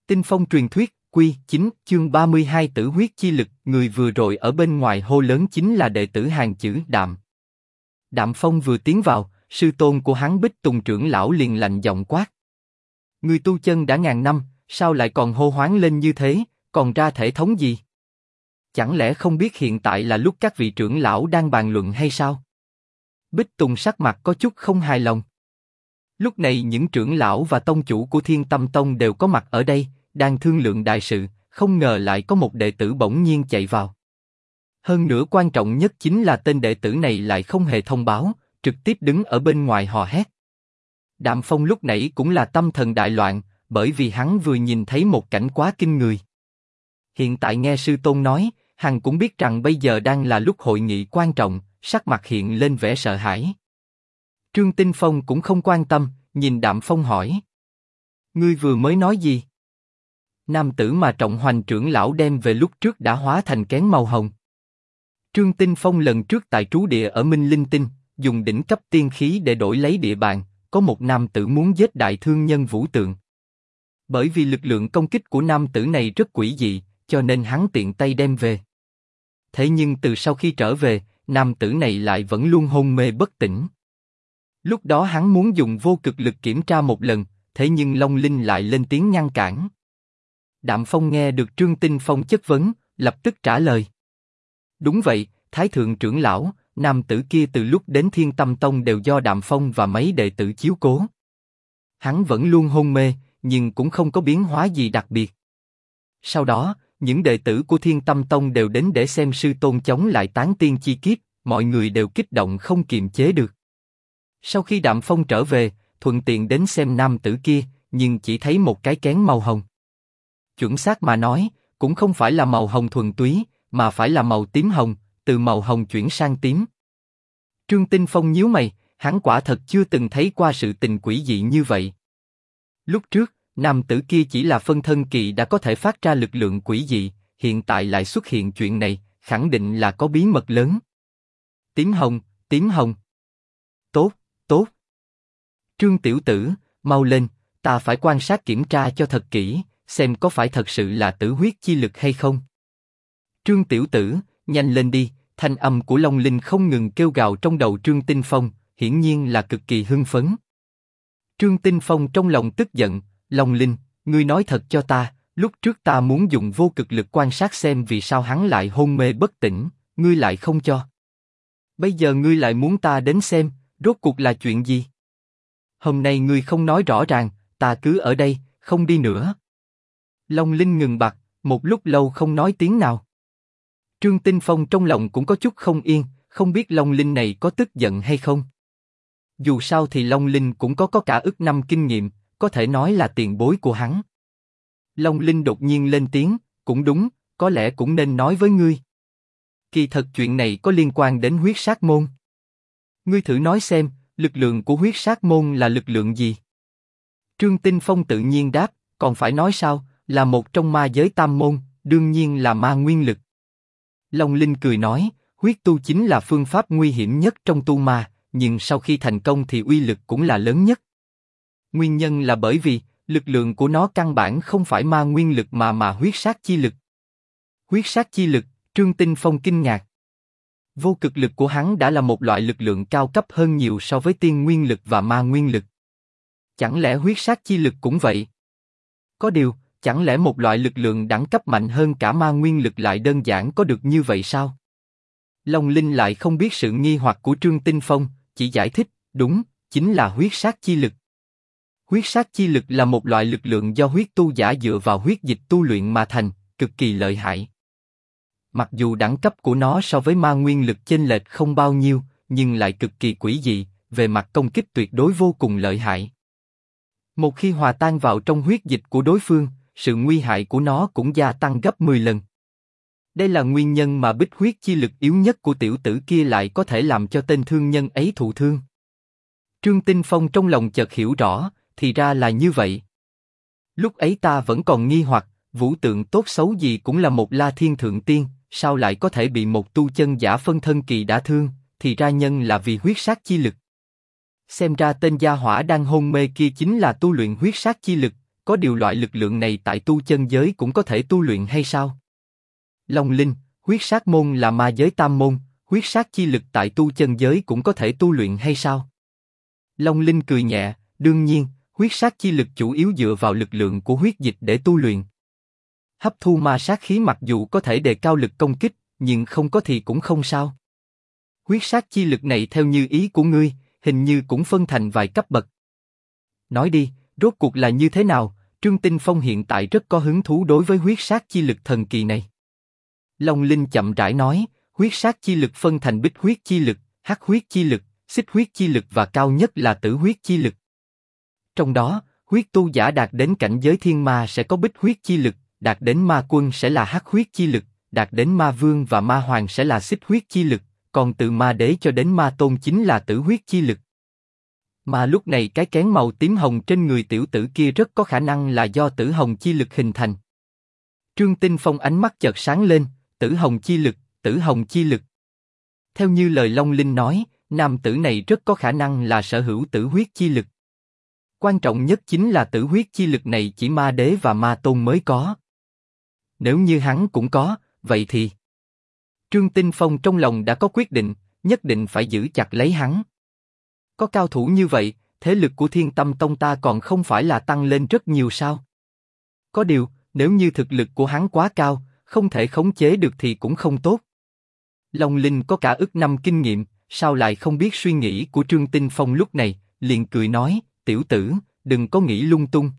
Tinh Phong truyền thuyết, Quy 9, chương 32 Tử huyết chi lực. Người vừa rồi ở bên ngoài hô lớn chính là đệ tử hàng chữ Đạm. Đạm Phong vừa tiến vào, sư tôn của hắn Bích Tùng trưởng lão liền lạnh giọng quát: Người tu chân đã ngàn năm, sao lại còn hô hoáng lên như thế, còn ra thể thống gì? Chẳng lẽ không biết hiện tại là lúc các vị trưởng lão đang bàn luận hay sao? Bích Tùng sắc mặt có chút không hài lòng. Lúc này những trưởng lão và tông chủ của Thiên Tâm Tông đều có mặt ở đây, đang thương lượng đại sự, không ngờ lại có một đệ tử bỗng nhiên chạy vào. Hơn nữa quan trọng nhất chính là tên đệ tử này lại không hề thông báo, trực tiếp đứng ở bên ngoài hò hét. Đạm Phong lúc nãy cũng là tâm thần đại loạn, bởi vì hắn vừa nhìn thấy một cảnh quá kinh người. Hiện tại nghe sư tôn nói, hắn cũng biết rằng bây giờ đang là lúc hội nghị quan trọng, sắc mặt hiện lên vẻ sợ hãi. Trương Tinh Phong cũng không quan tâm, nhìn Đạm Phong hỏi: Ngươi vừa mới nói gì? Nam tử mà Trọng Hoành trưởng lão đem về lúc trước đã hóa thành kén màu hồng. Trương Tinh Phong lần trước tại trú địa ở Minh Linh Tinh, dùng đỉnh cấp tiên khí để đổi lấy địa bàn, có một nam tử muốn giết đại thương nhân Vũ Tượng. Bởi vì lực lượng công kích của nam tử này rất quỷ dị, cho nên hắn tiện tay đem về. Thế nhưng từ sau khi trở về, nam tử này lại vẫn luôn hôn mê bất tỉnh. Lúc đó hắn muốn dùng vô cực lực kiểm tra một lần, thế nhưng Long Linh lại lên tiếng ngăn cản. Đạm Phong nghe được Trương Tinh Phong chất vấn, lập tức trả lời: Đúng vậy, Thái thượng trưởng lão, nam tử kia từ lúc đến Thiên Tâm Tông đều do Đạm Phong và mấy đệ tử chiếu cố. Hắn vẫn luôn hôn mê, nhưng cũng không có biến hóa gì đặc biệt. Sau đó, những đệ tử của Thiên Tâm Tông đều đến để xem sư tôn chống lại tán tiên chi kiếp, mọi người đều kích động không kiềm chế được. Sau khi Đạm Phong trở về, thuận tiện đến xem nam tử kia, nhưng chỉ thấy một cái kén màu hồng. Chuẩn xác mà nói, cũng không phải là màu hồng thuần túy, mà phải là màu tím hồng, từ màu hồng chuyển sang tím. Trương Tinh Phong nhíu mày, hắn quả thật chưa từng thấy qua sự tình quỷ dị như vậy. Lúc trước, nam tử kia chỉ là phân thân kỳ đã có thể phát ra lực lượng quỷ dị, hiện tại lại xuất hiện chuyện này, khẳng định là có bí mật lớn. Tím hồng, tím hồng. Tốt, tốt. Trương tiểu tử, mau lên, ta phải quan sát kiểm tra cho thật kỹ, xem có phải thật sự là tử huyết chi lực hay không. Trương tiểu tử, nhanh lên đi, thanh âm của Long Linh không ngừng kêu gào trong đầu Trương Tinh Phong, hiển nhiên là cực kỳ hưng phấn. Trương Tinh Phong trong lòng tức giận, Long Linh, ngươi nói thật cho ta, lúc trước ta muốn dùng vô cực lực quan sát xem vì sao hắn lại hôn mê bất tỉnh, ngươi lại không cho. Bây giờ ngươi lại muốn ta đến xem, rốt cuộc là chuyện gì? Hôm nay ngươi không nói rõ ràng, ta cứ ở đây, không đi nữa. Long Linh ngừng bặt, một lúc lâu không nói tiếng nào. Trương Tinh Phong trong lòng cũng có chút không yên, không biết Long Linh này có tức giận hay không. Dù sao thì Long Linh cũng có cả ức năm kinh nghiệm, có thể nói là tiền bối của hắn. Long Linh đột nhiên lên tiếng, cũng đúng, có lẽ cũng nên nói với ngươi. Kỳ thật chuyện này có liên quan đến huyết sát môn. Ngươi thử nói xem, lực lượng của huyết sát môn là lực lượng gì? Trương Tinh Phong tự nhiên đáp, còn phải nói sao, là một trong ma giới tam môn, đương nhiên là ma nguyên lực. Long Linh cười nói, huyết tu chính là phương pháp nguy hiểm nhất trong tu ma, nhưng sau khi thành công thì uy lực cũng là lớn nhất. Nguyên nhân là bởi vì, lực lượng của nó căn bản không phải ma nguyên lực mà huyết sát chi lực. Huyết sát chi lực, Trương Tinh Phong kinh ngạc. Vô cực lực của hắn đã là một loại lực lượng cao cấp hơn nhiều so với tiên nguyên lực và ma nguyên lực. Chẳng lẽ huyết sát chi lực cũng vậy? Có điều, chẳng lẽ một loại lực lượng đẳng cấp mạnh hơn cả ma nguyên lực lại đơn giản có được như vậy sao? Long Linh lại không biết sự nghi hoặc của Trương Tinh Phong, chỉ giải thích, đúng, chính là huyết sát chi lực. Huyết sát chi lực là một loại lực lượng do huyết tu giả dựa vào huyết dịch tu luyện mà thành, cực kỳ lợi hại. Mặc dù đẳng cấp của nó so với ma nguyên lực chênh lệch không bao nhiêu, nhưng lại cực kỳ quỷ dị, về mặt công kích tuyệt đối vô cùng lợi hại. Một khi hòa tan vào trong huyết dịch của đối phương, sự nguy hại của nó cũng gia tăng gấp 10 lần. Đây là nguyên nhân mà bích huyết chi lực yếu nhất của tiểu tử kia lại có thể làm cho tên thương nhân ấy thụ thương. Trương Tinh Phong trong lòng chợt hiểu rõ, thì ra là như vậy. Lúc ấy ta vẫn còn nghi hoặc, Vũ Tượng tốt xấu gì cũng là một La Thiên Thượng Tiên, sao lại có thể bị một tu chân giả phân thân kỳ đả thương, thì ra nhân là vì huyết sát chi lực. Xem ra tên gia hỏa đang hôn mê kia chính là tu luyện huyết sát chi lực, có điều loại lực lượng này tại tu chân giới cũng có thể tu luyện hay sao? Long linh, huyết sát môn là ma giới tam môn, huyết sát chi lực tại tu chân giới cũng có thể tu luyện hay sao? Long linh cười nhẹ, đương nhiên, huyết sát chi lực chủ yếu dựa vào lực lượng của huyết dịch để tu luyện. Hấp thu ma sát khí mặc dù có thể đề cao lực công kích, nhưng không có thì cũng không sao. Huyết sát chi lực này theo như ý của ngươi, hình như cũng phân thành vài cấp bậc. Nói đi, rốt cuộc là như thế nào? Trương Tinh Phong hiện tại rất có hứng thú đối với huyết sát chi lực thần kỳ này. Long Linh chậm rãi nói, huyết sát chi lực phân thành bích huyết chi lực, hắc huyết chi lực, xích huyết chi lực và cao nhất là tử huyết chi lực. Trong đó, huyết tu giả đạt đến cảnh giới thiên ma sẽ có bích huyết chi lực, đạt đến ma quân sẽ là hắc huyết chi lực, đạt đến ma vương và ma hoàng sẽ là xích huyết chi lực, còn từ ma đế cho đến ma tôn chính là tử huyết chi lực. Mà lúc này cái kén màu tím hồng trên người tiểu tử kia rất có khả năng là do tử hồng chi lực hình thành. Trương Tinh Phong ánh mắt chợt sáng lên, tử hồng chi lực, tử hồng chi lực. Theo như lời Long Linh nói, nam tử này rất có khả năng là sở hữu tử huyết chi lực. Quan trọng nhất chính là tử huyết chi lực này chỉ ma đế và ma tôn mới có. Nếu như hắn cũng có, vậy thì... Trương Tinh Phong trong lòng đã có quyết định, nhất định phải giữ chặt lấy hắn. Có cao thủ như vậy, thế lực của Thiên Tâm Tông ta còn không phải là tăng lên rất nhiều sao? Có điều, nếu như thực lực của hắn quá cao, không thể khống chế được thì cũng không tốt. Long Linh có cả ức năm kinh nghiệm, sao lại không biết suy nghĩ của Trương Tinh Phong lúc này, liền cười nói, tiểu tử, đừng có nghĩ lung tung.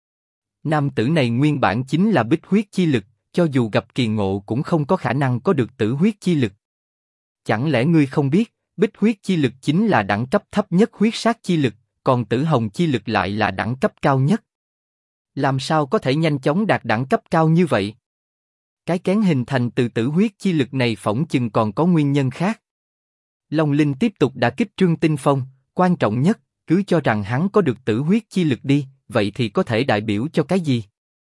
Nam tử này nguyên bản chính là bích huyết chi lực, cho dù gặp kỳ ngộ cũng không có khả năng có được tử huyết chi lực. Chẳng lẽ ngươi không biết, bích huyết chi lực chính là đẳng cấp thấp nhất huyết sát chi lực, còn tử hồng chi lực lại là đẳng cấp cao nhất. Làm sao có thể nhanh chóng đạt đẳng cấp cao như vậy? Cái kén hình thành từ tử huyết chi lực này phỏng chừng còn có nguyên nhân khác. Long Linh tiếp tục đả kích Trương Tinh Phong, quan trọng nhất, cứ cho rằng hắn có được tử huyết chi lực đi, vậy thì có thể đại biểu cho cái gì?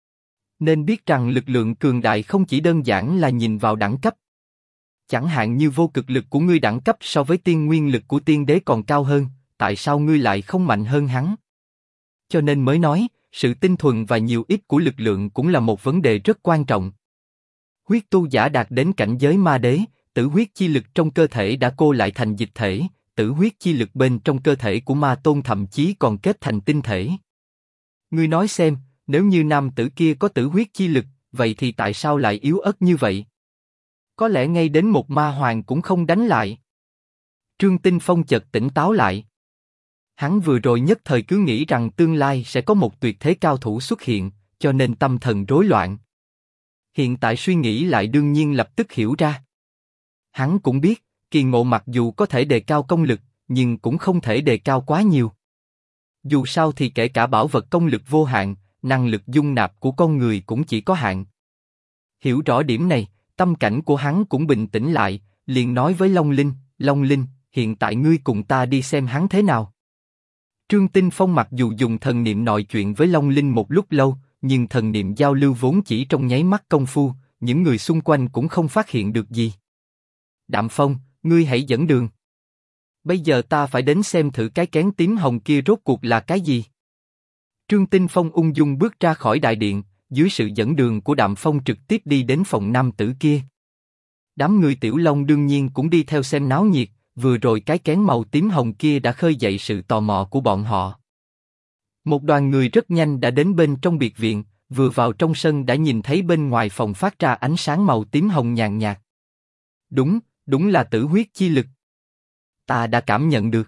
Nên biết rằng lực lượng cường đại không chỉ đơn giản là nhìn vào đẳng cấp. Chẳng hạn như vô cực lực của ngươi đẳng cấp so với tiên nguyên lực của tiên đế còn cao hơn, tại sao ngươi lại không mạnh hơn hắn? Cho nên mới nói, sự tinh thuần và nhiều ít của lực lượng cũng là một vấn đề rất quan trọng. Huyết tu giả đạt đến cảnh giới ma đế, tử huyết chi lực trong cơ thể đã cô lại thành dịch thể, tử huyết chi lực bên trong cơ thể của ma tôn thậm chí còn kết thành tinh thể. Ngươi nói xem, nếu như nam tử kia có tử huyết chi lực, vậy thì tại sao lại yếu ớt như vậy? Có lẽ ngay đến một ma hoàng cũng không đánh lại. Trương Tinh Phong chợt tỉnh táo lại. Hắn vừa rồi nhất thời cứ nghĩ rằng tương lai sẽ có một tuyệt thế cao thủ xuất hiện, cho nên tâm thần rối loạn. Hiện tại suy nghĩ lại đương nhiên lập tức hiểu ra. Hắn cũng biết, kỳ ngộ mặc dù có thể đề cao công lực, nhưng cũng không thể đề cao quá nhiều. Dù sao thì kể cả bảo vật công lực vô hạn, năng lực dung nạp của con người cũng chỉ có hạn. Hiểu rõ điểm này, tâm cảnh của hắn cũng bình tĩnh lại, liền nói với Long Linh, Long Linh, hiện tại ngươi cùng ta đi xem hắn thế nào. Trương Tinh Phong mặc dù dùng thần niệm nói chuyện với Long Linh một lúc lâu, nhưng thần niệm giao lưu vốn chỉ trong nháy mắt công phu, những người xung quanh cũng không phát hiện được gì. Đạm Phong, ngươi hãy dẫn đường. Bây giờ ta phải đến xem thử cái kén tím hồng kia rốt cuộc là cái gì. Trương Tinh Phong ung dung bước ra khỏi đại điện, dưới sự dẫn đường của Đạm Phong trực tiếp đi đến phòng nam tử kia. Đám người Tiểu Long đương nhiên cũng đi theo xem náo nhiệt, vừa rồi cái kén màu tím hồng kia đã khơi dậy sự tò mò của bọn họ. Một đoàn người rất nhanh đã đến bên trong biệt viện, vừa vào trong sân đã nhìn thấy bên ngoài phòng phát ra ánh sáng màu tím hồng nhàn nhạt. Đúng là tử huyết chi lực. Ta đã cảm nhận được.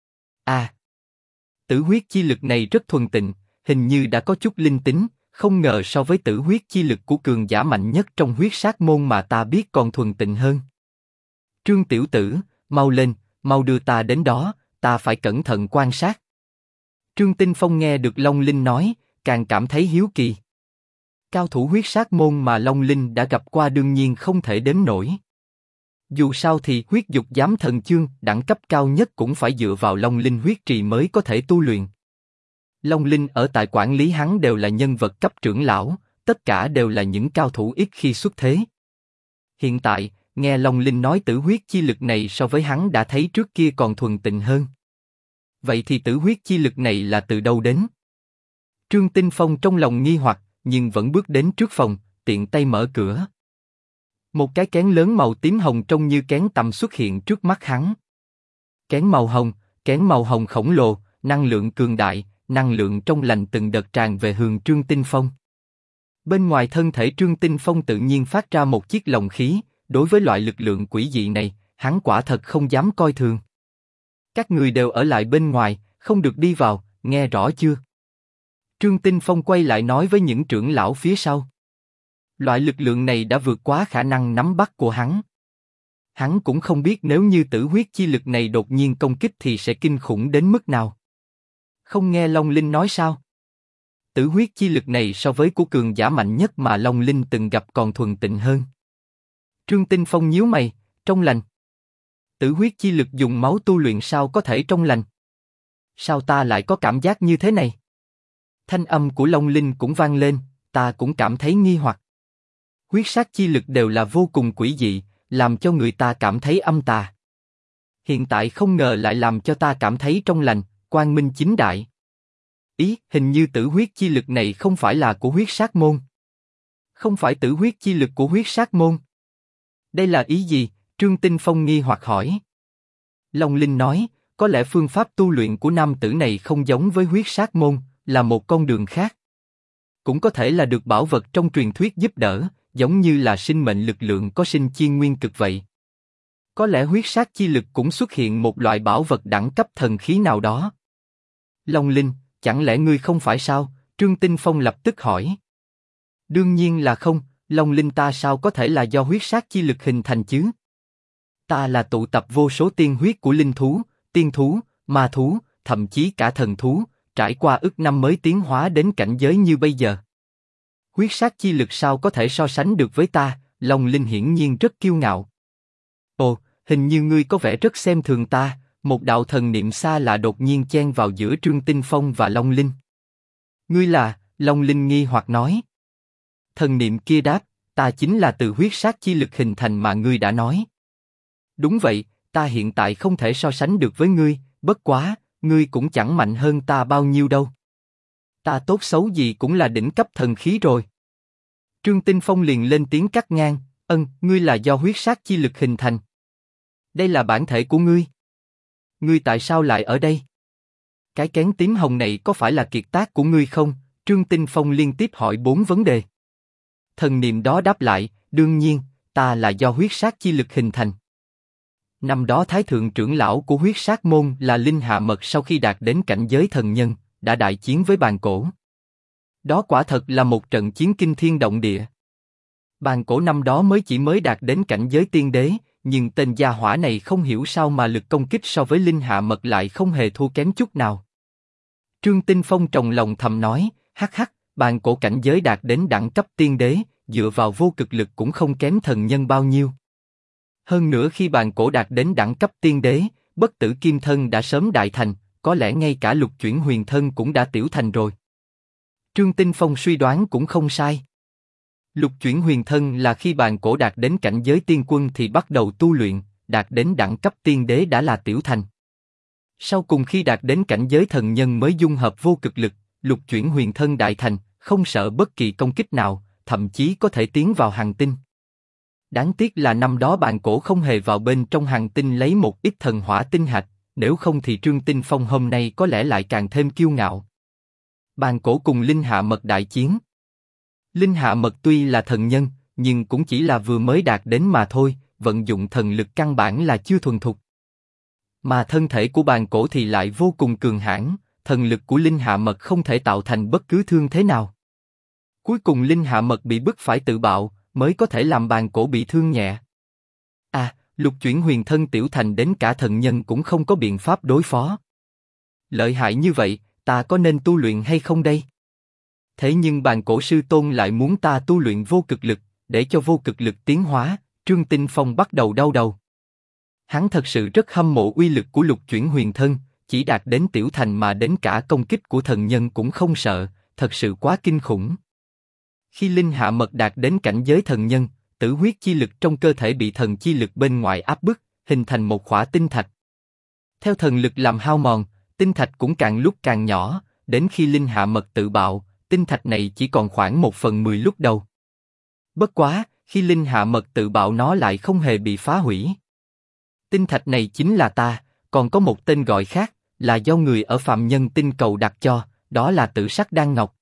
Tử huyết chi lực này rất thuần tịnh, hình như đã có chút linh tính, không ngờ so với tử huyết chi lực của cường giả mạnh nhất trong huyết sát môn mà ta biết còn thuần tịnh hơn. Trương tiểu tử, mau lên, mau đưa ta đến đó, ta phải cẩn thận quan sát. Trương Tinh Phong nghe được Long Linh nói, càng cảm thấy hiếu kỳ. Cao thủ huyết sát môn mà Long Linh đã gặp qua đương nhiên không thể đếm nổi. Dù sao thì huyết dục giám thần chương đẳng cấp cao nhất cũng phải dựa vào Long Linh huyết trì mới có thể tu luyện. Long Linh ở tại quản lý hắn đều là nhân vật cấp trưởng lão, tất cả đều là những cao thủ ít khi xuất thế. Hiện tại, nghe Long Linh nói tử huyết chi lực này so với hắn đã thấy trước kia còn thuần tịnh hơn. Vậy thì tử huyết chi lực này là từ đâu đến? Trương Tinh Phong trong lòng nghi hoặc, nhưng vẫn bước đến trước phòng, tiện tay mở cửa. Một cái kén lớn màu tím hồng trông như kén tằm xuất hiện trước mắt hắn. Kén màu hồng khổng lồ, năng lượng cường đại, năng lượng trong lành từng đợt tràn về hướng Trương Tinh Phong. Bên ngoài thân thể Trương Tinh Phong tự nhiên phát ra một chiếc lồng khí, đối với loại lực lượng quỷ dị này, hắn quả thật không dám coi thường. Các người đều ở lại bên ngoài, không được đi vào, nghe rõ chưa? Trương Tinh Phong quay lại nói với những trưởng lão phía sau. Loại lực lượng này đã vượt quá khả năng nắm bắt của hắn. Hắn cũng không biết nếu như tử huyết chi lực này đột nhiên công kích thì sẽ kinh khủng đến mức nào. Không nghe Long Linh nói sao? Tử huyết chi lực này so với của cường giả mạnh nhất mà Long Linh từng gặp còn thuần tịnh hơn. Trương Tinh Phong nhíu mày, trong lành. Tử huyết chi lực dùng máu tu luyện sao có thể trong lành? Sao ta lại có cảm giác như thế này? Thanh âm của Long Linh cũng vang lên, ta cũng cảm thấy nghi hoặc. Huyết sát chi lực đều là vô cùng quỷ dị, làm cho người ta cảm thấy âm tà. Hiện tại không ngờ lại làm cho ta cảm thấy trong lành, quang minh chính đại. Hình như tử huyết chi lực này không phải là của huyết sát môn. Không phải tử huyết chi lực của huyết sát môn. Đây là ý gì? Trương Tinh Phong nghi hoặc hỏi. Long Linh nói, có lẽ phương pháp tu luyện của nam tử này không giống với huyết sát môn, là một con đường khác. Cũng có thể là được bảo vật trong truyền thuyết giúp đỡ, giống như là sinh mệnh lực lượng có sinh chi nguyên cực vậy. Có lẽ huyết sát chi lực cũng xuất hiện một loại bảo vật đẳng cấp thần khí nào đó. Long Linh, chẳng lẽ ngươi không phải sao? Trương Tinh Phong lập tức hỏi. Đương nhiên là không, Long Linh ta sao có thể là do huyết sát chi lực hình thành chứ? Ta là tụ tập vô số tiên huyết của linh thú, tiên thú, ma thú, thậm chí cả thần thú, trải qua ức năm mới tiến hóa đến cảnh giới như bây giờ. Huyết sát chi lực sao có thể so sánh được với ta? Long Linh hiển nhiên rất kiêu ngạo. Ồ, hình như ngươi có vẻ rất xem thường ta. Một đạo thần niệm xa lạ đột nhiên chen vào giữa Trương Tinh Phong và Long Linh. Ngươi là? Long Linh nghi hoặc nói. Thần niệm kia đáp, ta chính là từ huyết sát chi lực hình thành mà ngươi đã nói. Đúng vậy, ta hiện tại không thể so sánh được với ngươi, bất quá, ngươi cũng chẳng mạnh hơn ta bao nhiêu đâu. Ta tốt xấu gì cũng là đỉnh cấp thần khí rồi. Trương Tinh Phong liền lên tiếng cắt ngang, ngươi là do huyết sát chi lực hình thành. Đây là bản thể của ngươi. Ngươi tại sao lại ở đây? Cái kén tím hồng này có phải là kiệt tác của ngươi không? Trương Tinh Phong liên tiếp hỏi 4 vấn đề. Thần niệm đó đáp lại, đương nhiên, ta là do huyết sát chi lực hình thành. Năm đó Thái thượng trưởng lão của huyết sát môn là Linh Hạ Mật sau khi đạt đến cảnh giới thần nhân, đã đại chiến với Bàn Cổ. Đó quả thật là một trận chiến kinh thiên động địa. Bàn Cổ năm đó mới đạt đến cảnh giới tiên đế, nhưng tên gia hỏa này không hiểu sao mà lực công kích so với Linh Hạ Mật lại không hề thua kém chút nào. Trương Tinh Phong trong lòng thầm nói, hắc hắc, Bàn Cổ cảnh giới đạt đến đẳng cấp tiên đế, dựa vào vô cực lực cũng không kém thần nhân bao nhiêu. Hơn nữa khi Bàn Cổ đạt đến đẳng cấp tiên đế, bất tử kim thân đã sớm đại thành, có lẽ ngay cả lục chuyển huyền thân cũng đã tiểu thành rồi. Trương Tinh Phong suy đoán cũng không sai. Lục chuyển huyền thân là khi Bàn Cổ đạt đến cảnh giới tiên quân thì bắt đầu tu luyện, đạt đến đẳng cấp tiên đế đã là tiểu thành. Sau cùng khi đạt đến cảnh giới thần nhân mới dung hợp vô cực lực, lục chuyển huyền thân đại thành, không sợ bất kỳ công kích nào, thậm chí có thể tiến vào hành tinh. Đáng tiếc là năm đó Bàn Cổ không hề vào bên trong hành tinh lấy một ít thần hỏa tinh hạch, nếu không thì Trương Tinh Phong hôm nay có lẽ lại càng thêm kiêu ngạo. Bàn Cổ cùng Linh Hạ Mật đại chiến. Linh Hạ Mật tuy là thần nhân, nhưng cũng chỉ là vừa mới đạt đến mà thôi, vận dụng thần lực căn bản là chưa thuần thục. Mà thân thể của Bàn Cổ thì lại vô cùng cường hãn, thần lực của Linh Hạ Mật không thể tạo thành bất cứ thương thế nào. Cuối cùng Linh Hạ Mật bị bức phải tự bạo, mới có thể làm Bàn Cổ bị thương nhẹ. Lục chuyển huyền thân tiểu thành đến cả thần nhân cũng không có biện pháp đối phó. Lợi hại như vậy, ta có nên tu luyện hay không đây? Thế nhưng Bàn Cổ sư tôn lại muốn ta tu luyện vô cực lực, để cho vô cực lực tiến hóa. Trương Tinh Phong bắt đầu đau đầu. Hắn thật sự rất hâm mộ uy lực của lục chuyển huyền thân, chỉ đạt đến tiểu thành mà đến cả công kích của thần nhân cũng không sợ, thật sự quá kinh khủng. Khi Linh Hạ Mật đạt đến cảnh giới thần nhân, tử huyết chi lực trong cơ thể bị thần chi lực bên ngoài áp bức, hình thành một khỏa tinh thạch. Theo thần lực làm hao mòn, tinh thạch cũng càng lúc càng nhỏ, đến khi Linh hạ mật tự bạo, tinh thạch này chỉ còn khoảng 1/10 lúc đầu. Bất quá, khi Linh hạ mật tự bạo nó lại không hề bị phá hủy. Tinh thạch này chính là ta, còn có một tên gọi khác, là do người ở Phạm Nhân Tinh Cầu đặt cho, đó là Tử Sắc Đan Ngọc,